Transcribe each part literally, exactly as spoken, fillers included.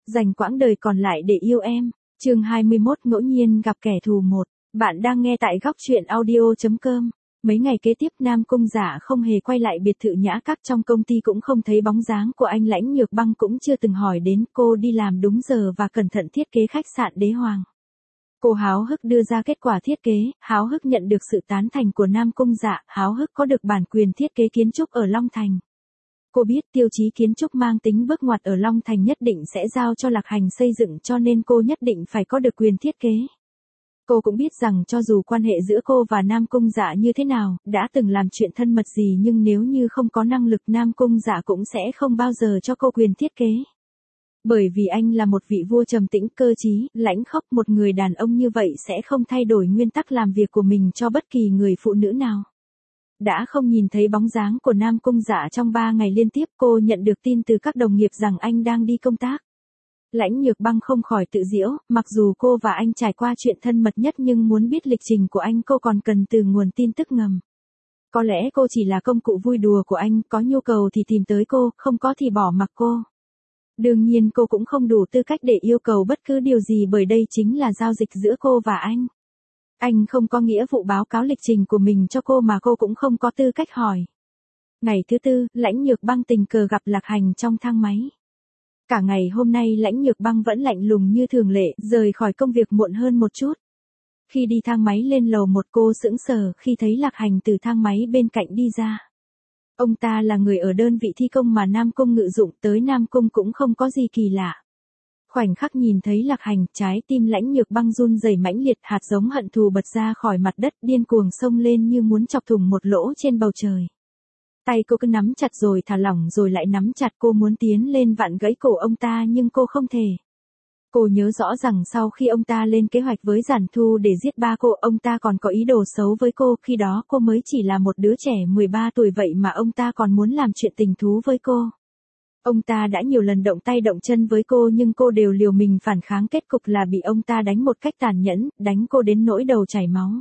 Dành quãng đời còn lại để yêu em. Chương hai mươi mốt ngẫu nhiên gặp kẻ thù một. Bạn đang nghe tại góc truyện audio.com. Mấy ngày kế tiếp Nam Cung Dạ không hề quay lại biệt thự Nhã Các, trong công ty cũng không thấy bóng dáng của anh Lãnh Nhược Băng, cũng chưa từng hỏi đến. Cô đi làm đúng giờ và cẩn thận thiết kế khách sạn Đế Hoàng. Cô háo hức đưa ra kết quả thiết kế, háo hức nhận được sự tán thành của Nam Cung Dạ, háo hức có được bản quyền thiết kế kiến trúc ở Long Thành. Cô biết tiêu chí kiến trúc mang tính bước ngoặt ở Long Thành nhất định sẽ giao cho Lạc Hành xây dựng, cho nên cô nhất định phải có được quyền thiết kế. Cô cũng biết rằng cho dù quan hệ giữa cô và Nam Cung Dạ như thế nào, đã từng làm chuyện thân mật gì, nhưng nếu như không có năng lực, Nam Cung Dạ cũng sẽ không bao giờ cho cô quyền thiết kế. Bởi vì anh là một vị vua trầm tĩnh, cơ trí, lãnh khốc, một người đàn ông như vậy sẽ không thay đổi nguyên tắc làm việc của mình cho bất kỳ người phụ nữ nào. Đã không nhìn thấy bóng dáng của Nam Cung Dạ trong ba ngày liên tiếp, cô nhận được tin từ các đồng nghiệp rằng anh đang đi công tác. Lãnh Nhược Băng không khỏi tự giễu, mặc dù cô và anh trải qua chuyện thân mật nhất nhưng muốn biết lịch trình của anh cô còn cần từ nguồn tin tức ngầm. Có lẽ cô chỉ là công cụ vui đùa của anh, có nhu cầu thì tìm tới cô, không có thì bỏ mặc cô. Đương nhiên cô cũng không đủ tư cách để yêu cầu bất cứ điều gì, bởi đây chính là giao dịch giữa cô và anh. Anh không có nghĩa vụ báo cáo lịch trình của mình cho cô, mà cô cũng không có tư cách hỏi. Ngày thứ tư, Lãnh Nhược Băng tình cờ gặp Lạc Hành trong thang máy. Cả ngày hôm nay Lãnh Nhược Băng vẫn lạnh lùng như thường lệ, rời khỏi công việc muộn hơn một chút. Khi đi thang máy lên lầu một, cô sững sờ khi thấy Lạc Hành từ thang máy bên cạnh đi ra. Ông ta là người ở đơn vị thi công mà Nam Cung ngự dụng, tới Nam Cung cũng không có gì kỳ lạ. Khoảnh khắc nhìn thấy Lạc Hành, trái tim Lãnh Nhược Băng run rẩy mãnh liệt, hạt giống hận thù bật ra khỏi mặt đất, điên cuồng xông lên như muốn chọc thủng một lỗ trên bầu trời. Tay cô cứ nắm chặt rồi thả lỏng rồi lại nắm chặt, cô muốn tiến lên vặn gãy cổ ông ta nhưng cô không thể. Cô nhớ rõ rằng sau khi ông ta lên kế hoạch với Giản Thu để giết ba cô, ông ta còn có ý đồ xấu với cô, khi đó cô mới chỉ là một đứa trẻ mười ba tuổi, vậy mà ông ta còn muốn làm chuyện tình thú với cô. Ông ta đã nhiều lần động tay động chân với cô nhưng cô đều liều mình phản kháng, kết cục là bị ông ta đánh một cách tàn nhẫn, đánh cô đến nỗi đầu chảy máu.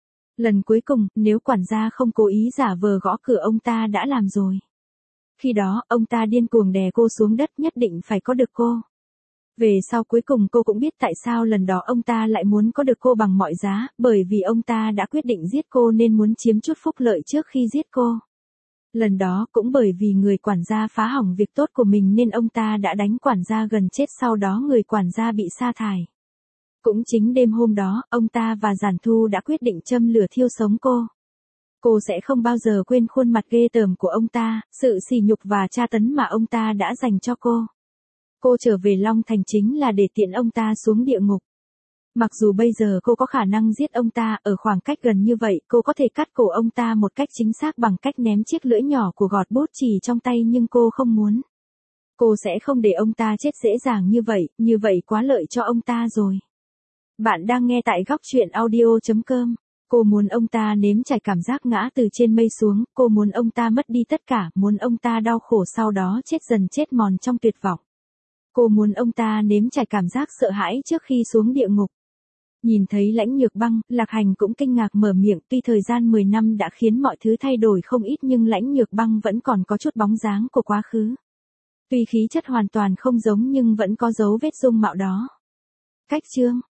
Lần cuối cùng, nếu quản gia không cố ý giả vờ gõ cửa, ông ta đã làm rồi. Khi đó, ông ta điên cuồng đè cô xuống đất, nhất định phải có được cô. Về sau cuối cùng cô cũng biết tại sao lần đó ông ta lại muốn có được cô bằng mọi giá, bởi vì ông ta đã quyết định giết cô nên muốn chiếm chút phúc lợi trước khi giết cô. Lần đó cũng bởi vì người quản gia phá hỏng việc tốt của mình nên ông ta đã đánh quản gia gần chết, sau đó người quản gia bị sa thải. Cũng chính đêm hôm đó, ông ta và Giản Thu đã quyết định châm lửa thiêu sống cô. Cô sẽ không bao giờ quên khuôn mặt ghê tởm của ông ta, sự sỉ nhục và tra tấn mà ông ta đã dành cho cô. Cô trở về Long Thành chính là để tiện ông ta xuống địa ngục. Mặc dù bây giờ cô có khả năng giết ông ta, ở khoảng cách gần như vậy, cô có thể cắt cổ ông ta một cách chính xác bằng cách ném chiếc lưỡi nhỏ của gọt bút chì trong tay, nhưng cô không muốn. Cô sẽ không để ông ta chết dễ dàng như vậy, như vậy quá lợi cho ông ta rồi. Bạn đang nghe tại góc truyện audio.com. Cô muốn ông ta nếm trải cảm giác ngã từ trên mây xuống, cô muốn ông ta mất đi tất cả, muốn ông ta đau khổ sau đó chết dần chết mòn trong tuyệt vọng. Cô muốn ông ta nếm trải cảm giác sợ hãi trước khi xuống địa ngục. Nhìn thấy Lãnh Nhược Băng, Lạc Hành cũng kinh ngạc mở miệng, tuy thời gian mười năm đã khiến mọi thứ thay đổi không ít nhưng Lãnh Nhược Băng vẫn còn có chút bóng dáng của quá khứ. Tuy khí chất hoàn toàn không giống nhưng vẫn có dấu vết dung mạo đó. Cách chương